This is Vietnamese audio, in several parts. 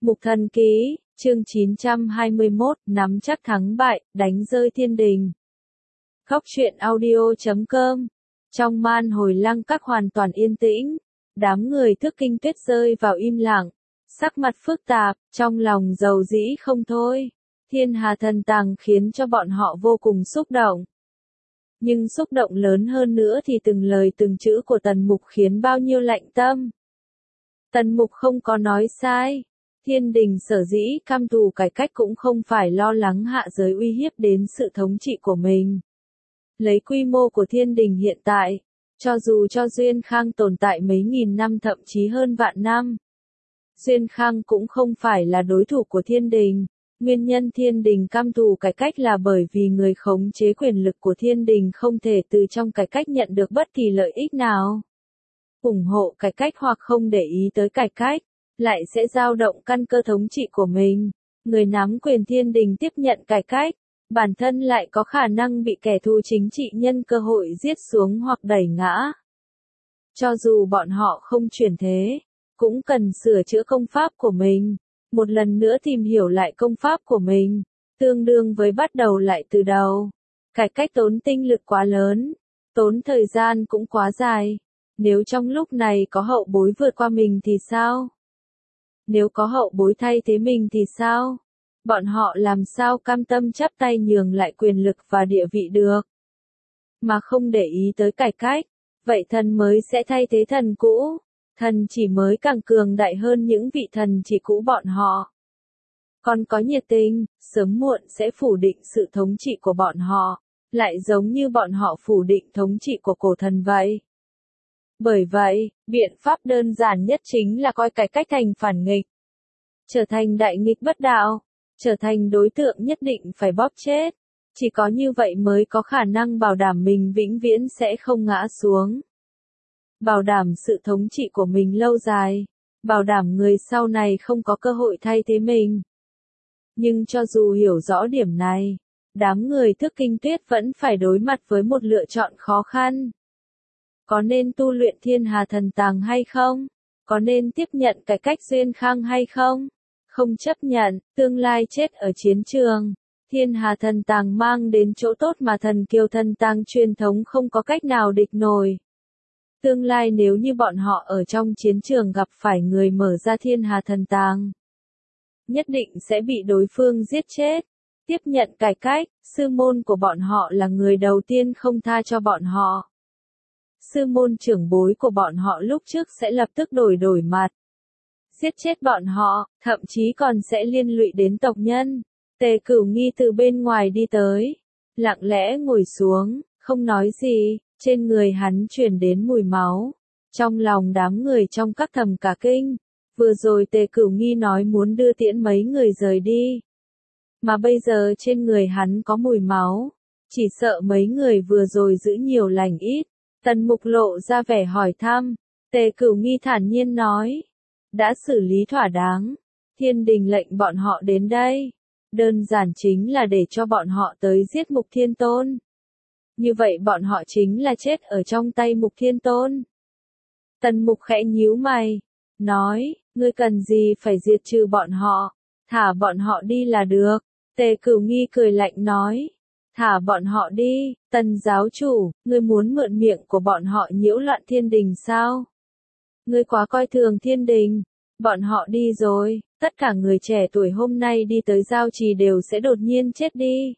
Mục Thần Ký, chương 921, nắm chắc thắng bại, đánh rơi thiên đình. Góc truyện audio.com. Trong man hồi lăng các hoàn toàn yên tĩnh, đám người Thức Kinh Tuyết rơi vào im lặng, sắc mặt phức tạp, trong lòng dầu dĩ không thôi. Thiên Hà Thần Tàng khiến cho bọn họ vô cùng xúc động. Nhưng xúc động lớn hơn nữa thì từng lời từng chữ của Tần Mục khiến bao nhiêu lạnh tâm. Tần Mục không có nói sai. Thiên đình sở dĩ cam thù cải cách cũng không phải lo lắng hạ giới uy hiếp đến sự thống trị của mình. Lấy quy mô của thiên đình hiện tại, cho dù cho Duyên Khang tồn tại mấy nghìn năm thậm chí hơn vạn năm, Duyên Khang cũng không phải là đối thủ của thiên đình. Nguyên nhân thiên đình cam thù cải cách là bởi vì người khống chế quyền lực của thiên đình không thể từ trong cải cách nhận được bất kỳ lợi ích nào. Ủng hộ cải cách hoặc không để ý tới cải cách, lại sẽ dao động căn cơ thống trị của mình. Người nắm quyền thiên đình tiếp nhận cải cách, bản thân lại có khả năng bị kẻ thù chính trị nhân cơ hội giết xuống hoặc đẩy ngã. Cho dù bọn họ không chuyển thế, cũng cần sửa chữa công pháp của mình, một lần nữa tìm hiểu lại công pháp của mình, tương đương với bắt đầu lại từ đầu. Cải cách tốn tinh lực quá lớn, tốn thời gian cũng quá dài. Nếu trong lúc này có hậu bối vượt qua mình thì sao? Nếu có hậu bối thay thế mình thì sao? Bọn họ làm sao cam tâm chắp tay nhường lại quyền lực và địa vị được? Mà không để ý tới cải cách, vậy thần mới sẽ thay thế thần cũ. Thần chỉ mới càng cường đại hơn những vị thần chỉ cũ bọn họ. Còn có nhiệt tình, sớm muộn sẽ phủ định sự thống trị của bọn họ, lại giống như bọn họ phủ định thống trị của cổ thần vậy. Bởi vậy, biện pháp đơn giản nhất chính là coi cải cách thành phản nghịch. Trở thành đại nghịch bất đạo, trở thành đối tượng nhất định phải bóp chết. Chỉ có như vậy mới có khả năng bảo đảm mình vĩnh viễn sẽ không ngã xuống. Bảo đảm sự thống trị của mình lâu dài, bảo đảm người sau này không có cơ hội thay thế mình. Nhưng cho dù hiểu rõ điểm này, đám người Thức Kinh Tuyết vẫn phải đối mặt với một lựa chọn khó khăn. Có nên tu luyện Thiên Hà Thần Tàng hay không? Có nên tiếp nhận cải cách Duyên Khang hay không? Không chấp nhận, tương lai chết ở chiến trường. Thiên Hà Thần Tàng mang đến chỗ tốt mà Thần Kiều Thần Tàng truyền thống không có cách nào địch nổi. Tương lai nếu như bọn họ ở trong chiến trường gặp phải người mở ra Thiên Hà Thần Tàng, nhất định sẽ bị đối phương giết chết. Tiếp nhận cải cách, sư môn của bọn họ là người đầu tiên không tha cho bọn họ. Sư môn trưởng bối của bọn họ lúc trước sẽ lập tức đổi mặt, giết chết bọn họ, thậm chí còn sẽ liên lụy đến tộc nhân. Tề Cửu Nghi từ bên ngoài đi tới, lặng lẽ ngồi xuống, không nói gì, trên người hắn truyền đến mùi máu. Trong lòng đám người trong các thầm cả kinh, vừa rồi Tề Cửu Nghi nói muốn đưa tiễn mấy người rời đi. Mà bây giờ trên người hắn có mùi máu, chỉ sợ mấy người vừa rồi giữ nhiều lành ít. Tần Mục lộ ra vẻ hỏi thăm, Tề Cửu Nghi thản nhiên nói, đã xử lý thỏa đáng, thiên đình lệnh bọn họ đến đây, đơn giản chính là để cho bọn họ tới giết Mục Thiên Tôn. Như vậy bọn họ chính là chết ở trong tay Mục Thiên Tôn. Tần Mục khẽ nhíu mày, nói, ngươi cần gì phải diệt trừ bọn họ, thả bọn họ đi là được. Tề Cửu Nghi cười lạnh nói, thả bọn họ đi, Tần giáo chủ, ngươi muốn mượn miệng của bọn họ nhiễu loạn thiên đình sao? Ngươi quá coi thường thiên đình, bọn họ đi rồi, tất cả người trẻ tuổi hôm nay đi tới giao trì đều sẽ đột nhiên chết đi.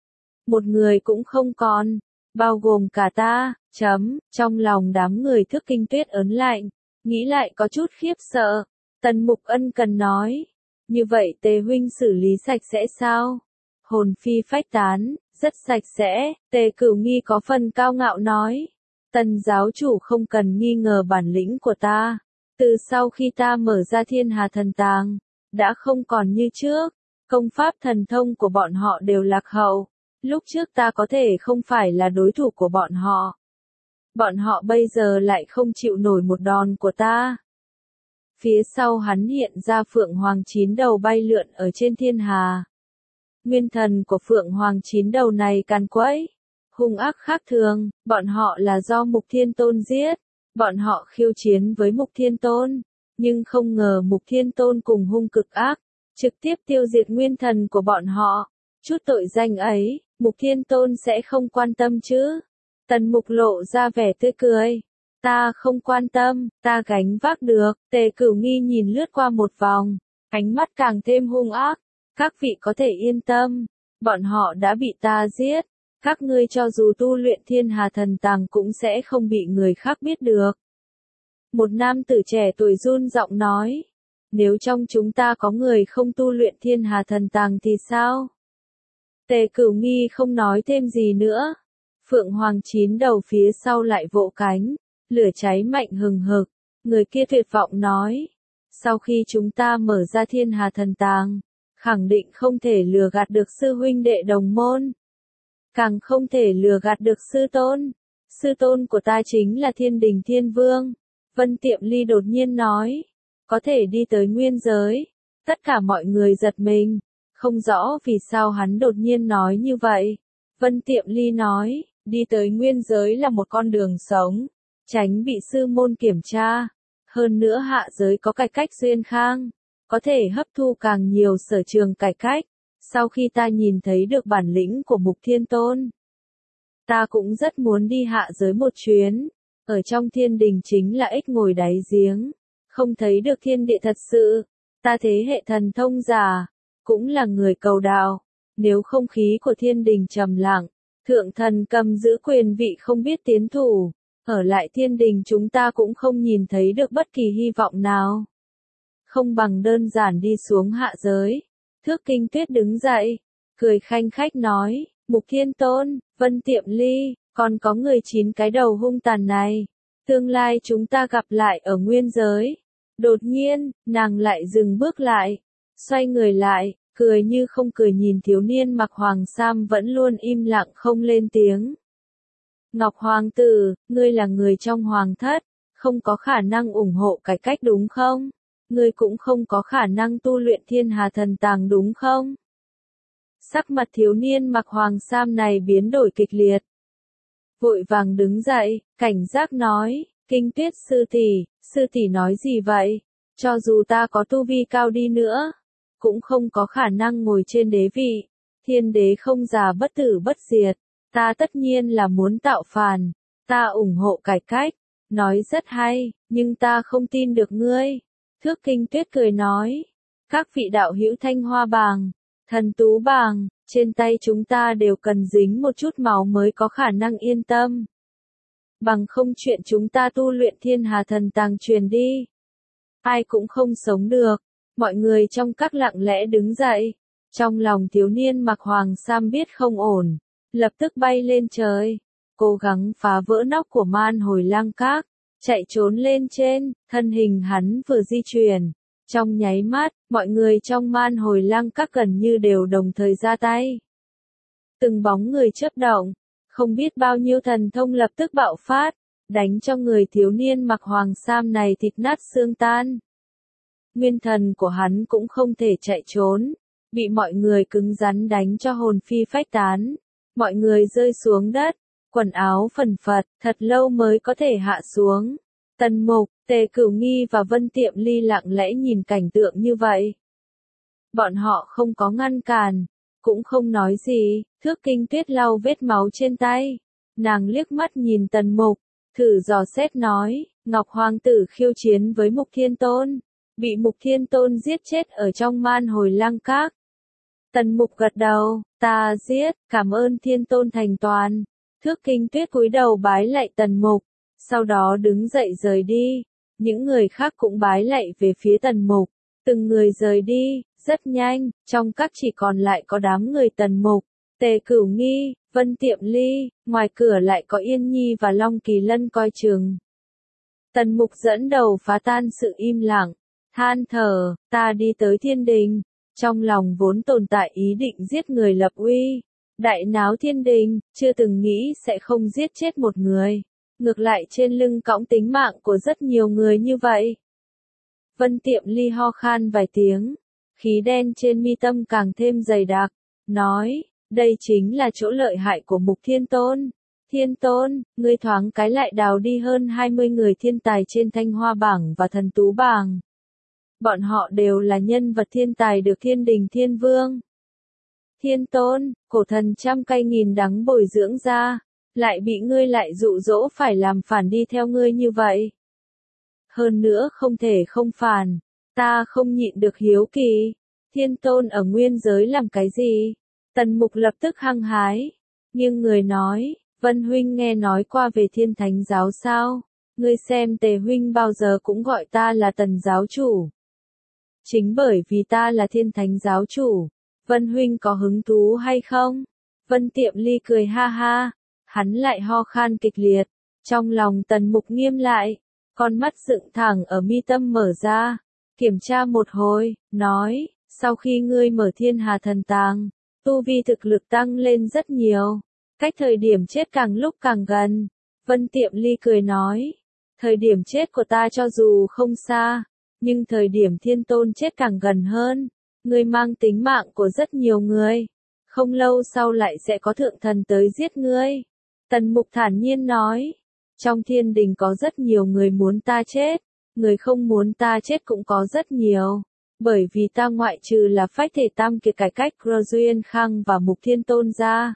Một người cũng không còn, bao gồm cả ta, trong lòng đám người Thức Kinh Tuyết ớn lạnh, nghĩ lại có chút khiếp sợ. Tần Mục ân cần nói, như vậy Tề huynh xử lý sạch sẽ sao? Hồn phi phách tán, rất sạch sẽ. Tề Cửu Nghi có phần cao ngạo nói, Tần giáo chủ không cần nghi ngờ bản lĩnh của ta. Từ sau khi ta mở ra Thiên Hà Thần Tàng, đã không còn như trước, công pháp thần thông của bọn họ đều lạc hậu. Lúc trước ta có thể không phải là đối thủ của bọn họ. Bọn họ bây giờ lại không chịu nổi một đòn của ta. Phía sau hắn hiện ra Phượng Hoàng 9 đầu bay lượn ở trên thiên hà. Nguyên thần của Phượng Hoàng 9 đầu này càn quấy, hung ác khác thường, bọn họ là do Mục Thiên Tôn giết. Bọn họ khiêu chiến với Mục Thiên Tôn, Nhưng không ngờ Mục Thiên Tôn cùng hung cực ác, trực tiếp tiêu diệt nguyên thần của bọn họ. Chút tội danh ấy, Mục Thiên Tôn sẽ không quan tâm chứ? Tần Mục lộ ra vẻ tươi cười. Ta không quan tâm, ta gánh vác được. Tề Cửu Nghi nhìn lướt qua một vòng, ánh mắt càng thêm hung ác. Các vị có thể yên tâm, bọn họ đã bị ta giết. Các ngươi cho dù tu luyện Thiên Hà Thần Tàng cũng sẽ không bị người khác biết được. Một nam tử trẻ tuổi run giọng nói. Nếu trong chúng ta có người không tu luyện Thiên Hà Thần Tàng thì sao? Tề Cửu Nghi không nói thêm gì nữa. Phượng Hoàng chín đầu phía sau lại vỗ cánh, lửa cháy mạnh hừng hực. Người kia tuyệt vọng nói. Sau khi chúng ta mở ra Thiên Hà Thần Tàng, khẳng định không thể lừa gạt được sư huynh đệ đồng môn. Càng không thể lừa gạt được sư tôn. Sư tôn của ta chính là Thiên Đình Thiên Vương. Vân Tiệm Ly đột nhiên nói. Có thể đi tới nguyên giới. Tất cả mọi người giật mình. Không rõ vì sao hắn đột nhiên nói như vậy. Vân Tiệm Ly nói. Đi tới nguyên giới là một con đường sống. Tránh bị sư môn kiểm tra. Hơn nữa hạ giới có cải cách duyên khang. Có thể hấp thu càng nhiều sở trường cải cách. Sau khi ta nhìn thấy được bản lĩnh của Mục Thiên Tôn, ta cũng rất muốn đi hạ giới một chuyến. Ở trong thiên đình chính là ếch ngồi đáy giếng, không thấy được thiên địa thật sự. Ta thế hệ thần thông giả, cũng là người cầu đạo. Nếu không khí của thiên đình trầm lặng, thượng thần cầm giữ quyền vị không biết tiến thủ, ở lại thiên đình chúng ta cũng không nhìn thấy được bất kỳ hy vọng nào. Không bằng đơn giản đi xuống hạ giới. Thước Kinh Tuyết đứng dậy, cười khanh khách nói, Mục Thiên Tôn, Vân Tiệm Ly, còn có người 9 cái đầu hung tàn này. Tương lai chúng ta gặp lại ở nguyên giới. Đột nhiên, nàng lại dừng bước lại, xoay người lại, cười như không cười nhìn thiếu niên mặc hoàng sam vẫn luôn im lặng không lên tiếng. Ngọc Hoàng tử, ngươi là người trong hoàng thất, không có khả năng ủng hộ cải cách đúng không? Ngươi cũng không có khả năng tu luyện Thiên Hà Thần Tàng đúng không? Sắc mặt thiếu niên mặc hoàng sam này biến đổi kịch liệt. Vội vàng đứng dậy, cảnh giác nói, Kinh Tuyết sư tỷ nói gì vậy? Cho dù ta có tu vi cao đi nữa, cũng không có khả năng ngồi trên đế vị. Thiên đế không già bất tử bất diệt, ta tất nhiên là muốn tạo phản, ta ủng hộ cải cách. Nói rất hay, nhưng ta không tin được ngươi. Thước Kinh Tuyết cười nói, các vị đạo hữu Thanh Hoa Bàng, Thần Tú Bàng, trên tay chúng ta đều cần dính một chút máu mới có khả năng yên tâm. Bằng không chuyện chúng ta tu luyện Thiên Hà Thần Tàng truyền đi, ai cũng không sống được. Mọi người trong các lặng lẽ đứng dậy. Trong lòng thiếu niên mặc hoàng sam biết không ổn, lập tức bay lên trời, cố gắng phá vỡ nóc của Man Hồi Lang Các, chạy trốn lên trên. Thân hình hắn vừa di chuyển, trong nháy mắt, mọi người trong Man Hồi Lang Các gần như đều đồng thời ra tay. Từng bóng người chớp động, không biết bao nhiêu thần thông lập tức bạo phát, đánh cho người thiếu niên mặc hoàng sam này thịt nát xương tan. Nguyên thần của hắn cũng không thể chạy trốn, bị mọi người cứng rắn đánh cho hồn phi phách tán. Mọi người rơi xuống đất, quần áo phần phật, thật lâu mới có thể hạ xuống. Tần Mục, Tề Cửu Nghi và Vân Tiệm Ly lặng lẽ nhìn cảnh tượng như vậy. Bọn họ không có ngăn cản, cũng không nói gì. Thước Kinh Tuyết lau vết máu trên tay. Nàng liếc mắt nhìn Tần Mục, thử dò xét nói, Ngọc Hoàng tử khiêu chiến với Mục Thiên Tôn, bị Mục Thiên Tôn giết chết ở trong Man Hồi Lang Các. Tần Mục gật đầu, ta giết, cảm ơn Thiên Tôn thành toàn. Thước Kinh Tuyết cúi đầu bái lạy Tần Mục, sau đó đứng dậy rời đi. Những người khác cũng bái lạy về phía Tần Mục, từng người rời đi. Rất nhanh, trong các chỉ còn lại có đám người Tần Mục, Tề Cửu Nghi, Vân Tiệm Ly, ngoài cửa lại có Yên Nhi và Long Kỳ Lân coi chừng. Tần Mục dẫn đầu phá tan sự im lặng, than thở, ta đi tới thiên đình, trong lòng vốn tồn tại ý định giết người lập uy, đại náo thiên đình, chưa từng nghĩ sẽ không giết chết một người, ngược lại trên lưng cõng tính mạng của rất nhiều người như vậy. Vân Tiệm Ly ho khan vài tiếng, khí đen trên mi tâm càng thêm dày đặc, nói, đây chính là chỗ lợi hại của Mục Thiên Tôn. Thiên Tôn, ngươi thoáng cái lại đào đi hơn 20 người thiên tài trên Thanh Hoa Bảng và Thần Tú Bảng. Bọn họ đều là nhân vật thiên tài được thiên đình thiên vương. Thiên tôn, cổ thần trăm cay nghìn đắng bồi dưỡng ra, lại bị ngươi lại dụ dỗ phải làm phản đi theo ngươi như vậy. Hơn nữa không thể không phản, ta không nhịn được hiếu kỳ, thiên tôn ở nguyên giới làm cái gì? Tần Mục lập tức hăng hái, nhưng người nói, Vân huynh nghe nói qua về Thiên Thánh giáo sao? Ngươi xem Tề huynh bao giờ cũng gọi ta là Tần giáo chủ. Chính bởi vì ta là Thiên Thánh giáo chủ, Vân huynh có hứng thú hay không? Vân Tiệm Ly cười ha ha, hắn lại ho khan kịch liệt, trong lòng Tần Mục nghiêm lại, con mắt dựng thẳng ở mi tâm mở ra, kiểm tra một hồi, nói, sau khi ngươi mở Thiên Hà Thần Tàng, tu vi thực lực tăng lên rất nhiều, cách thời điểm chết càng lúc càng gần. Vân Tiệm Ly cười nói, thời điểm chết của ta cho dù không xa, nhưng thời điểm thiên tôn chết càng gần hơn, ngươi mang tính mạng của rất nhiều người, không lâu sau lại sẽ có thượng thần tới giết ngươi. Tần Mục thản nhiên nói, trong thiên đình có rất nhiều người muốn ta chết, người không muốn ta chết cũng có rất nhiều, bởi vì ta ngoại trừ là phách thể tam kiệt cải cách Duyên Khang và Mục Thiên Tôn ra,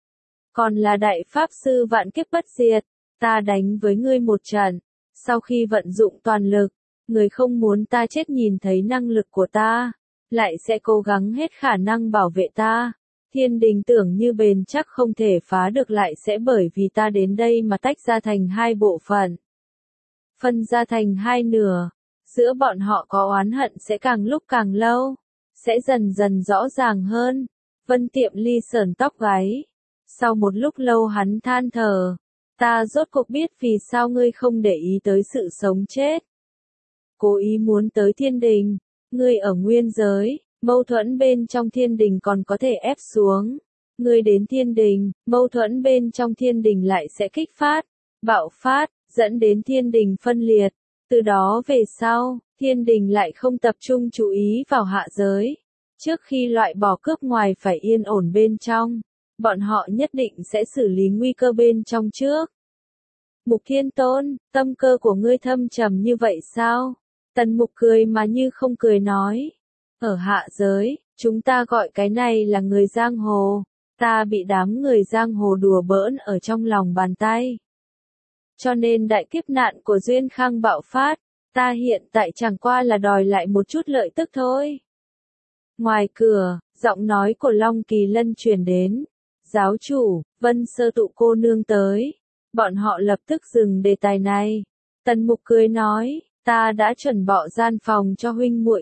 còn là đại pháp sư vạn kiếp bất diệt, ta đánh với ngươi một trận, sau khi vận dụng toàn lực, người không muốn ta chết nhìn thấy năng lực của ta, lại sẽ cố gắng hết khả năng bảo vệ ta. Thiên đình tưởng như bền chắc không thể phá được lại sẽ bởi vì ta đến đây mà tách ra thành hai bộ phận. Phân ra thành hai nửa, giữa bọn họ có oán hận sẽ càng lúc càng lâu, sẽ dần dần rõ ràng hơn. Vân Tiệm Ly sờn tóc gáy. Sau một lúc lâu hắn than thở, ta rốt cuộc biết vì sao ngươi không để ý tới sự sống chết. Cố ý muốn tới thiên đình, ngươi ở nguyên giới, mâu thuẫn bên trong thiên đình còn có thể ép xuống. Ngươi đến thiên đình, mâu thuẫn bên trong thiên đình lại sẽ kích phát, bạo phát, dẫn đến thiên đình phân liệt. Từ đó về sau, thiên đình lại không tập trung chú ý vào hạ giới. Trước khi loại bỏ cướp ngoài phải yên ổn bên trong, bọn họ nhất định sẽ xử lý nguy cơ bên trong trước. Mục Thiên Tôn, tâm cơ của ngươi thâm trầm như vậy sao? Tần Mục cười mà như không cười nói. Ở hạ giới, chúng ta gọi cái này là người giang hồ. Ta bị đám người giang hồ đùa bỡn ở trong lòng bàn tay. Cho nên đại kiếp nạn của Duyên Khang bạo phát, ta hiện tại chẳng qua là đòi lại một chút lợi tức thôi. Ngoài cửa, giọng nói của Long Kỳ Lân truyền đến. Giáo chủ, Vân Sơ Tụ cô nương tới. Bọn họ lập tức dừng đề tài này. Tần Mục cười nói, ta đã chuẩn bị gian phòng cho huynh muội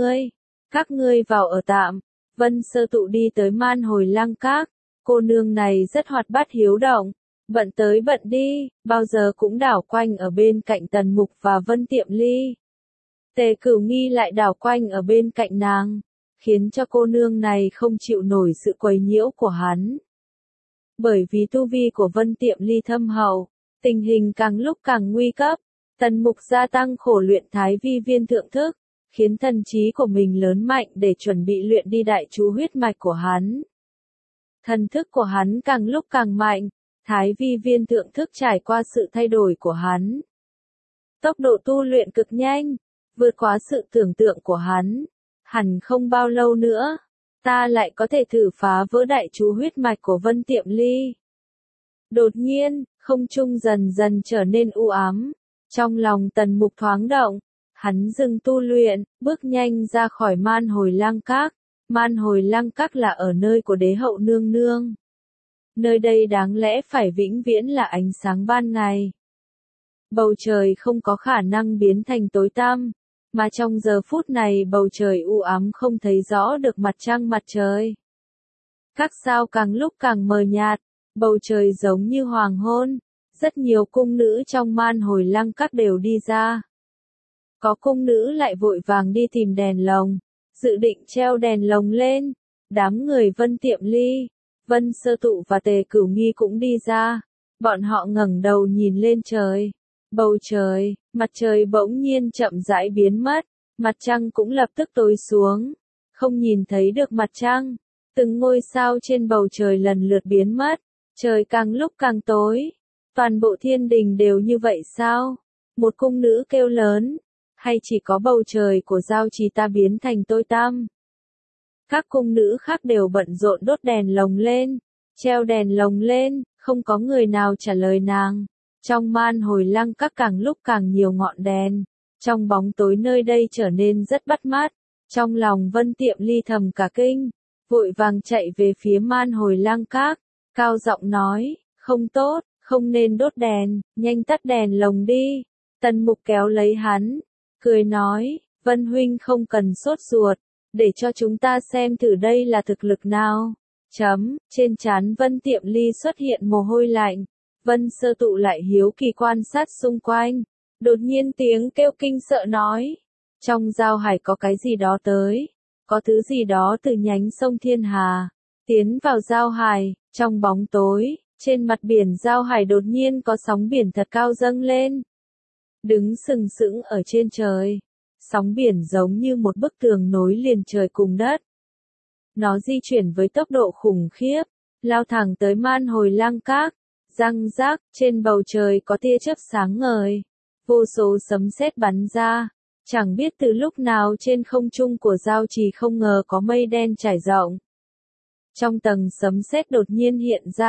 các ngươi vào ở tạm. Vân Sơ Tụ đi tới Man Hồi Lăng Các, cô nương này rất hoạt bát hiếu động, bận tới bận đi, bao giờ cũng đảo quanh ở bên cạnh Tần Mục và Vân Tiệm Ly. Tề Cửu Nghi lại đảo quanh ở bên cạnh nàng, khiến cho cô nương này không chịu nổi sự quấy nhiễu của hắn. Bởi vì tu vi của Vân Tiệm Ly thâm hậu, tình hình càng lúc càng nguy cấp, Tần Mục gia tăng khổ luyện Thái Vi Viên thượng thức, khiến thần trí của mình lớn mạnh để chuẩn bị luyện đi đại chú huyết mạch của hắn. Thần thức của hắn càng lúc càng mạnh, Thái Vi Viên thượng thức trải qua sự thay đổi của hắn. Tốc độ tu luyện cực nhanh, vượt quá sự tưởng tượng của hắn. Hẳn không bao lâu nữa, ta lại có thể thử phá vỡ đại chú huyết mạch của Vân Tiệm Ly. Đột nhiên, không trung dần dần trở nên u ám. Trong lòng Tần Mục thoáng động, hắn dừng tu luyện, bước nhanh ra khỏi Man Hồi Lăng Các. Man Hồi Lăng Các là ở nơi của đế hậu nương nương. Nơi đây đáng lẽ phải vĩnh viễn là ánh sáng ban ngày. Bầu trời không có khả năng biến thành tối tăm, mà trong giờ phút này bầu trời u ám không thấy rõ được mặt trăng mặt trời. Các sao càng lúc càng mờ nhạt, bầu trời giống như hoàng hôn. Rất nhiều cung nữ trong Man Hồi Lăng Các đều đi ra. Có cung nữ lại vội vàng đi tìm đèn lồng, dự định treo đèn lồng lên. Đám người Vân Tiệm Ly, Vân Sơ Tụ và Tề Cửu Nghi cũng đi ra. Bọn họ ngẩng đầu nhìn lên trời. Bầu trời, mặt trời bỗng nhiên chậm rãi biến mất, mặt trăng cũng lập tức tối xuống. Không nhìn thấy được mặt trăng, từng ngôi sao trên bầu trời lần lượt biến mất, trời càng lúc càng tối. Toàn bộ thiên đình đều như vậy sao? Một cung nữ kêu lớn. hay chỉ có bầu trời của giao trì ta biến thành tối tăm? Các cung nữ khác đều bận rộn đốt đèn lồng lên, treo đèn lồng lên, không có người nào trả lời nàng. Trong man hồi lăng các càng lúc càng nhiều ngọn đèn, trong bóng tối nơi đây trở nên rất bắt mắt. Trong lòng Vân Tiệm Ly thầm cả kinh, vội vàng chạy về phía man hồi lăng các, cao giọng nói, không tốt, không nên đốt đèn, nhanh tắt đèn lồng đi. Tần Mục kéo lấy hắn, cười nói, Vân huynh không cần sốt ruột, để cho chúng ta xem thử đây là thực lực nào. Trên trán Vân Tiệm Ly xuất hiện mồ hôi lạnh, Vân Sơ Tụ lại hiếu kỳ quan sát xung quanh, đột nhiên tiếng kêu kinh sợ nói, trong giao hải có cái gì đó tới, có thứ gì đó từ nhánh sông Thiên Hà, tiến vào giao hải. Trong bóng tối, trên mặt biển giao hải đột nhiên có sóng biển thật cao dâng lên, đứng sừng sững ở trên trời. Sóng biển giống như một bức tường nối liền trời cùng đất. Nó di chuyển với tốc độ khủng khiếp, lao thẳng tới man hồi lăng các. Răng rác, trên bầu trời có tia chớp sáng ngời, vô số sấm sét bắn ra. Chẳng biết từ lúc nào trên không trung của giao trì không ngờ có mây đen trải rộng. Trong tầng sấm sét đột nhiên hiện ra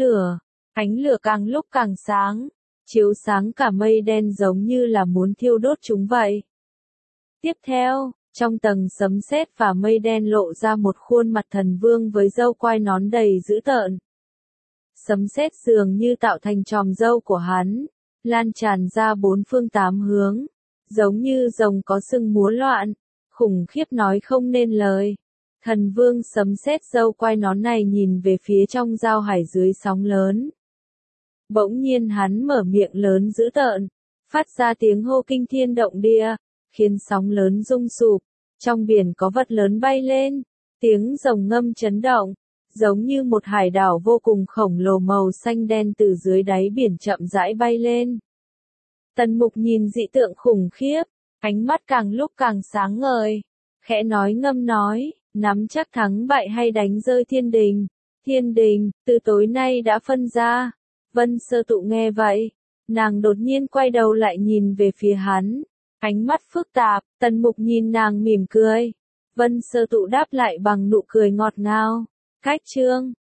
ánh lửa càng lúc càng sáng, chiếu sáng cả mây đen giống như là muốn thiêu đốt chúng vậy. Tiếp theo, trong tầng sấm sét và mây đen lộ ra một khuôn mặt thần vương với râu quai nón đầy dữ tợn. Sấm sét dường như tạo thành chòm râu của hắn, lan tràn ra bốn phương tám hướng, giống như rồng có sừng múa loạn, khủng khiếp nói không nên lời. Thần vương sấm sét râu quai nón này nhìn về phía trong giao hải dưới sóng lớn. Bỗng nhiên hắn mở miệng lớn dữ tợn, phát ra tiếng hô kinh thiên động địa, khiến sóng lớn rung sụp, trong biển có vật lớn bay lên, tiếng rồng ngâm chấn động, giống như một hải đảo vô cùng khổng lồ màu xanh đen từ dưới đáy biển chậm rãi bay lên. Tần Mục nhìn dị tượng khủng khiếp, ánh mắt càng lúc càng sáng ngời, khẽ nói ngâm nói, nắm chắc thắng bại hay đánh rơi thiên đình. Thiên đình, từ tối nay đã phân ra. Vân Sơ Tụ nghe vậy, nàng đột nhiên quay đầu lại nhìn về phía hắn, ánh mắt phức tạp. Tần Mục nhìn nàng mỉm cười, Vân Sơ Tụ đáp lại bằng nụ cười ngọt ngào. Cách chương